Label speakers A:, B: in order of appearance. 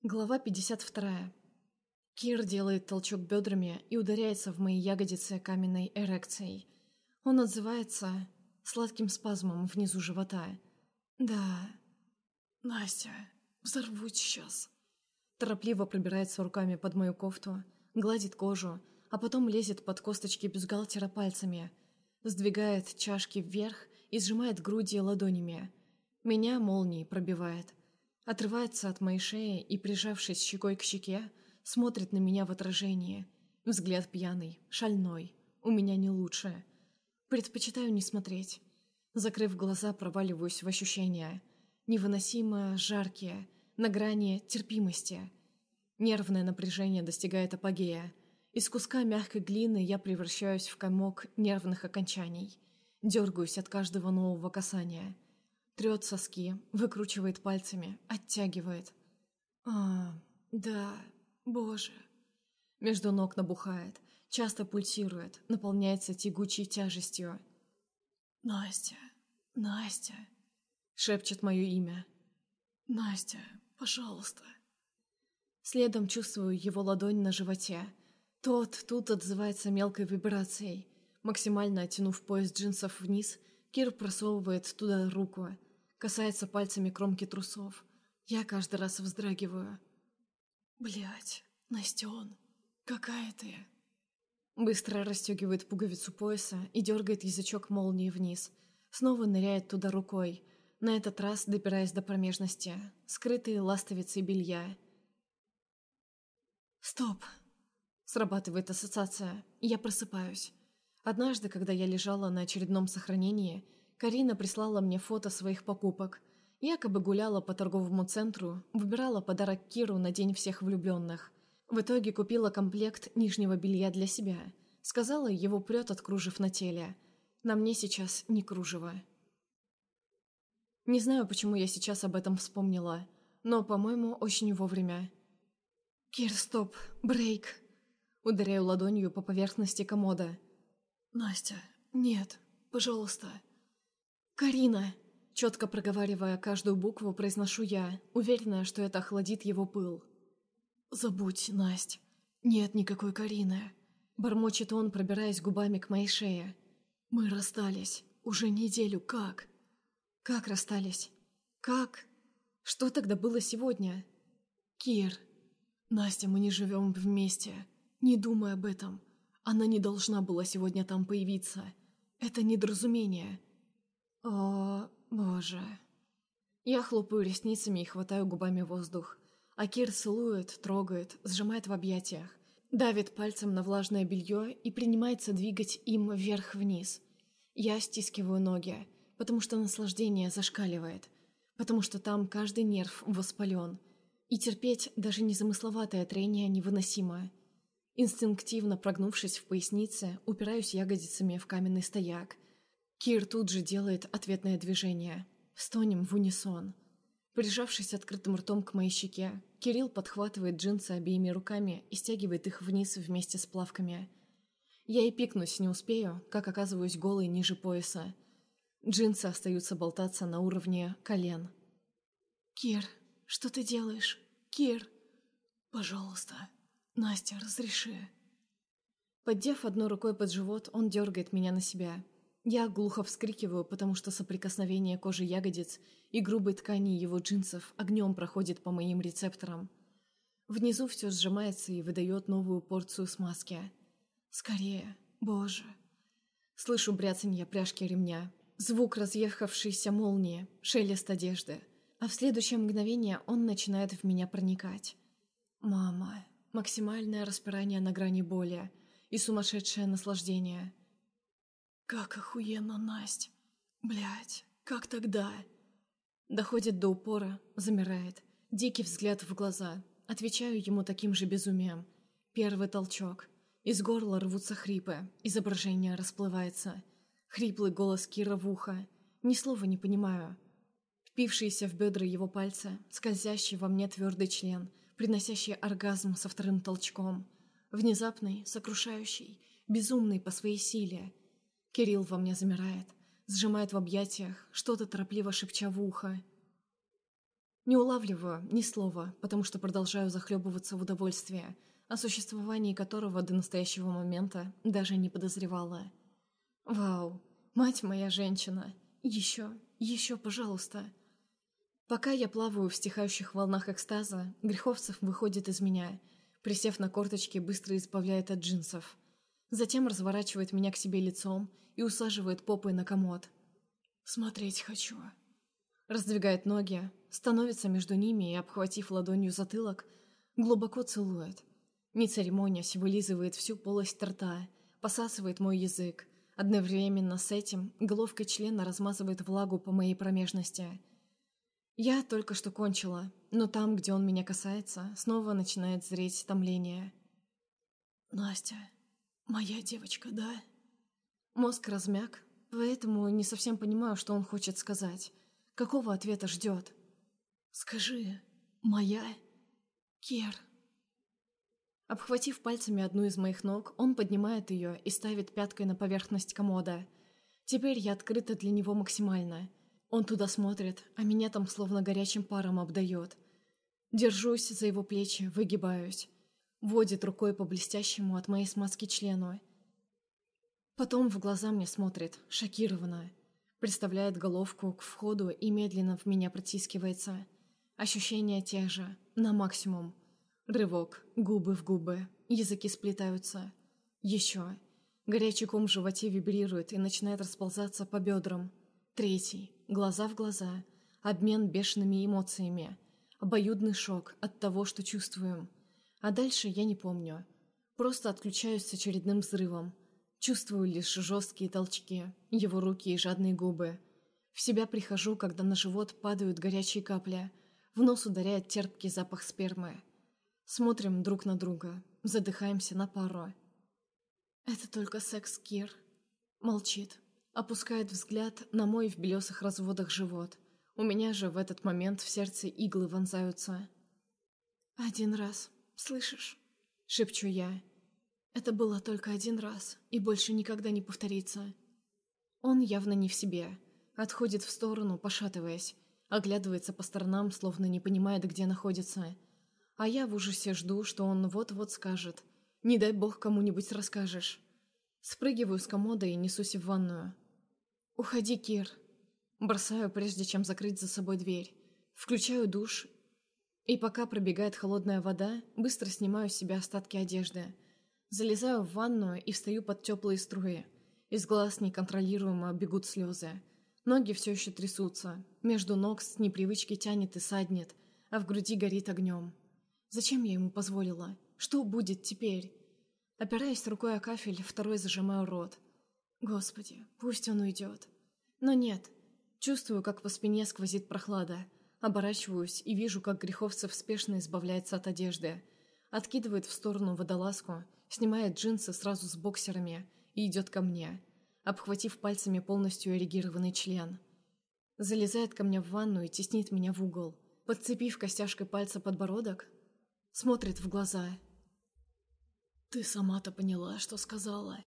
A: Глава 52. Кир делает толчок бедрами и ударяется в мои ягодицы каменной эрекцией. Он отзывается сладким спазмом внизу живота. «Да, Настя, взорвусь сейчас». Торопливо пробирается руками под мою кофту, гладит кожу, а потом лезет под косточки бюстгальтера пальцами, сдвигает чашки вверх и сжимает груди ладонями. Меня молнией пробивает. Отрывается от моей шеи и, прижавшись щекой к щеке, смотрит на меня в отражении. Взгляд пьяный, шальной. У меня не лучше. Предпочитаю не смотреть. Закрыв глаза, проваливаюсь в ощущения. Невыносимо жаркие, на грани терпимости. Нервное напряжение достигает апогея. Из куска мягкой глины я превращаюсь в комок нервных окончаний. Дергаюсь от каждого нового касания. Трет соски, выкручивает пальцами, оттягивает. Да, боже. Между ног набухает, часто пульсирует, наполняется тягучей тяжестью. «Настя, Настя», — шепчет мое имя. «Настя, пожалуйста». Следом чувствую его ладонь на животе. Тут отзывается мелкой вибрацией. Максимально оттянув пояс джинсов вниз, Кир просовывает туда руку. Касается пальцами кромки трусов. Я каждый раз вздрагиваю. Блять, Настен, какая ты? Быстро расстегивает пуговицу пояса и дергает язычок молнии вниз. Снова ныряет туда рукой, на этот раз добираясь до промежности, скрытой ластовицей белья. Стоп! Срабатывает ассоциация, и я просыпаюсь. Однажды, когда я лежала на очередном сохранении, Карина прислала мне фото своих покупок. Якобы гуляла по торговому центру, выбирала подарок Киру на День всех влюбленных. В итоге купила комплект нижнего белья для себя. Сказала, его прет от кружев на теле. На мне сейчас не кружево. Не знаю, почему я сейчас об этом вспомнила, но, по-моему, очень вовремя. «Кир, стоп! Брейк!» Ударяю ладонью по поверхности комода. «Настя, нет, пожалуйста!» «Карина!» Четко проговаривая каждую букву, произношу я, уверенная, что это охладит его пыл. «Забудь, Насть. Нет никакой Карины!» Бормочет он, пробираясь губами к моей шее. «Мы расстались. Уже неделю. Как?» «Как расстались? Как? Что тогда было сегодня?» «Кир. Настя, мы не живем вместе. Не думай об этом. Она не должна была сегодня там появиться. Это недоразумение». «О, боже». Я хлопаю ресницами и хватаю губами воздух. А Кир целует, трогает, сжимает в объятиях, давит пальцем на влажное белье и принимается двигать им вверх-вниз. Я стискиваю ноги, потому что наслаждение зашкаливает, потому что там каждый нерв воспален, и терпеть даже незамысловатое трение невыносимо. Инстинктивно прогнувшись в пояснице, упираюсь ягодицами в каменный стояк. Кир тут же делает ответное движение. Стонем в унисон. Прижавшись открытым ртом к моей щеке, Кирилл подхватывает джинсы обеими руками и стягивает их вниз вместе с плавками. Я и пикнуть не успею, как оказываюсь голой ниже пояса. Джинсы остаются болтаться на уровне колен. «Кир, что ты делаешь? Кир!» «Пожалуйста, Настя, разреши». Поддев одной рукой под живот, он дергает меня на себя. Я глухо вскрикиваю, потому что соприкосновение кожи ягодиц и грубой ткани его джинсов огнем проходит по моим рецепторам. Внизу все сжимается и выдает новую порцию смазки. «Скорее, боже!» Слышу бряцанье пряжки ремня, звук разъехавшейся молнии, шелест одежды, а в следующее мгновение он начинает в меня проникать. «Мама!» Максимальное распирание на грани боли и сумасшедшее наслаждение. «Как охуенно, Насть! Блядь, как тогда?» Доходит до упора, замирает. Дикий взгляд в глаза. Отвечаю ему таким же безумием. Первый толчок. Из горла рвутся хрипы. Изображение расплывается. Хриплый голос Кира в ухо. Ни слова не понимаю. Впившиеся в бедра его пальцы, скользящий во мне твердый член, приносящий оргазм со вторым толчком. Внезапный, сокрушающий, безумный по своей силе. Кирилл во мне замирает, сжимает в объятиях, что-то торопливо шепча в ухо. Не улавливаю ни слова, потому что продолжаю захлебываться в удовольствии, о существовании которого до настоящего момента даже не подозревала. Вау, мать моя женщина, еще, пожалуйста. Пока я плаваю в стихающих волнах экстаза, Греховцев выходит из меня, присев на корточки, быстро избавляет от джинсов. Затем разворачивает меня к себе лицом и усаживает попой на комод. «Смотреть хочу». Раздвигает ноги, становится между ними и, обхватив ладонью затылок, глубоко целует. Не церемонясь, вылизывает всю полость рта, посасывает мой язык. Одновременно с этим головкой члена размазывает влагу по моей промежности. Я только что кончила, но там, где он меня касается, снова начинает зреть томление. «Настя, моя девочка, да?» Мозг размяк, поэтому не совсем понимаю, что он хочет сказать. Какого ответа ждет? «Скажи, моя? Кер?» Обхватив пальцами одну из моих ног, он поднимает ее и ставит пяткой на поверхность комода. Теперь я открыта для него максимально. Он туда смотрит, а меня там словно горячим паром обдает. Держусь за его плечи, выгибаюсь. Водит рукой по блестящему от моей смазки члену. Потом в глаза мне смотрит, шокированно. Приставляет головку к входу и медленно в меня протискивается. Ощущения те же, на максимум. Рывок, губы в губы, языки сплетаются. Еще. Горячий ком в животе вибрирует и начинает расползаться по бедрам. Третий. Глаза в глаза. Обмен бешеными эмоциями. Обоюдный шок от того, что чувствуем. А дальше я не помню. Просто отключаюсь с очередным взрывом. Чувствую лишь жесткие толчки, его руки и жадные губы. В себя прихожу, когда на живот падают горячие капли. В нос ударяет терпкий запах спермы. Смотрим друг на друга, задыхаемся на пару. «Это только секс, Кир». Молчит, опускает взгляд на мой в белесых разводах живот. У меня же в этот момент в сердце иглы вонзаются. «Один раз, слышишь?» — шепчу я. «Это было только один раз, и больше никогда не повторится». Он явно не в себе, отходит в сторону, пошатываясь, оглядывается по сторонам, словно не понимает, где находится. А я в ужасе жду, что он вот-вот скажет. Не дай бог кому-нибудь расскажешь. Спрыгиваю с комода и несусь в ванную. «Уходи, Кир». Бросаю, прежде чем закрыть за собой дверь. Включаю душ. И пока пробегает холодная вода, быстро снимаю с себя остатки одежды. Залезаю в ванную и встаю под теплые струи. Из глаз неконтролируемо бегут слезы. Ноги все еще трясутся. Между ног с непривычки тянет и саднет, а в груди горит огнем. Зачем я ему позволила? Что будет теперь? Опираясь рукой о кафель, второй зажимаю рот. Господи, пусть он уйдет. Но нет. Чувствую, как по спине сквозит прохлада. Оборачиваюсь и вижу, как Греховцев спешно избавляется от одежды. Откидывает в сторону водолазку, снимает джинсы сразу с боксерами и идет ко мне, обхватив пальцами полностью эрегированный член. Залезает ко мне в ванну и теснит меня в угол. Подцепив костяшкой пальца подбородок, смотрит в глаза. «Ты сама-то поняла, что сказала?»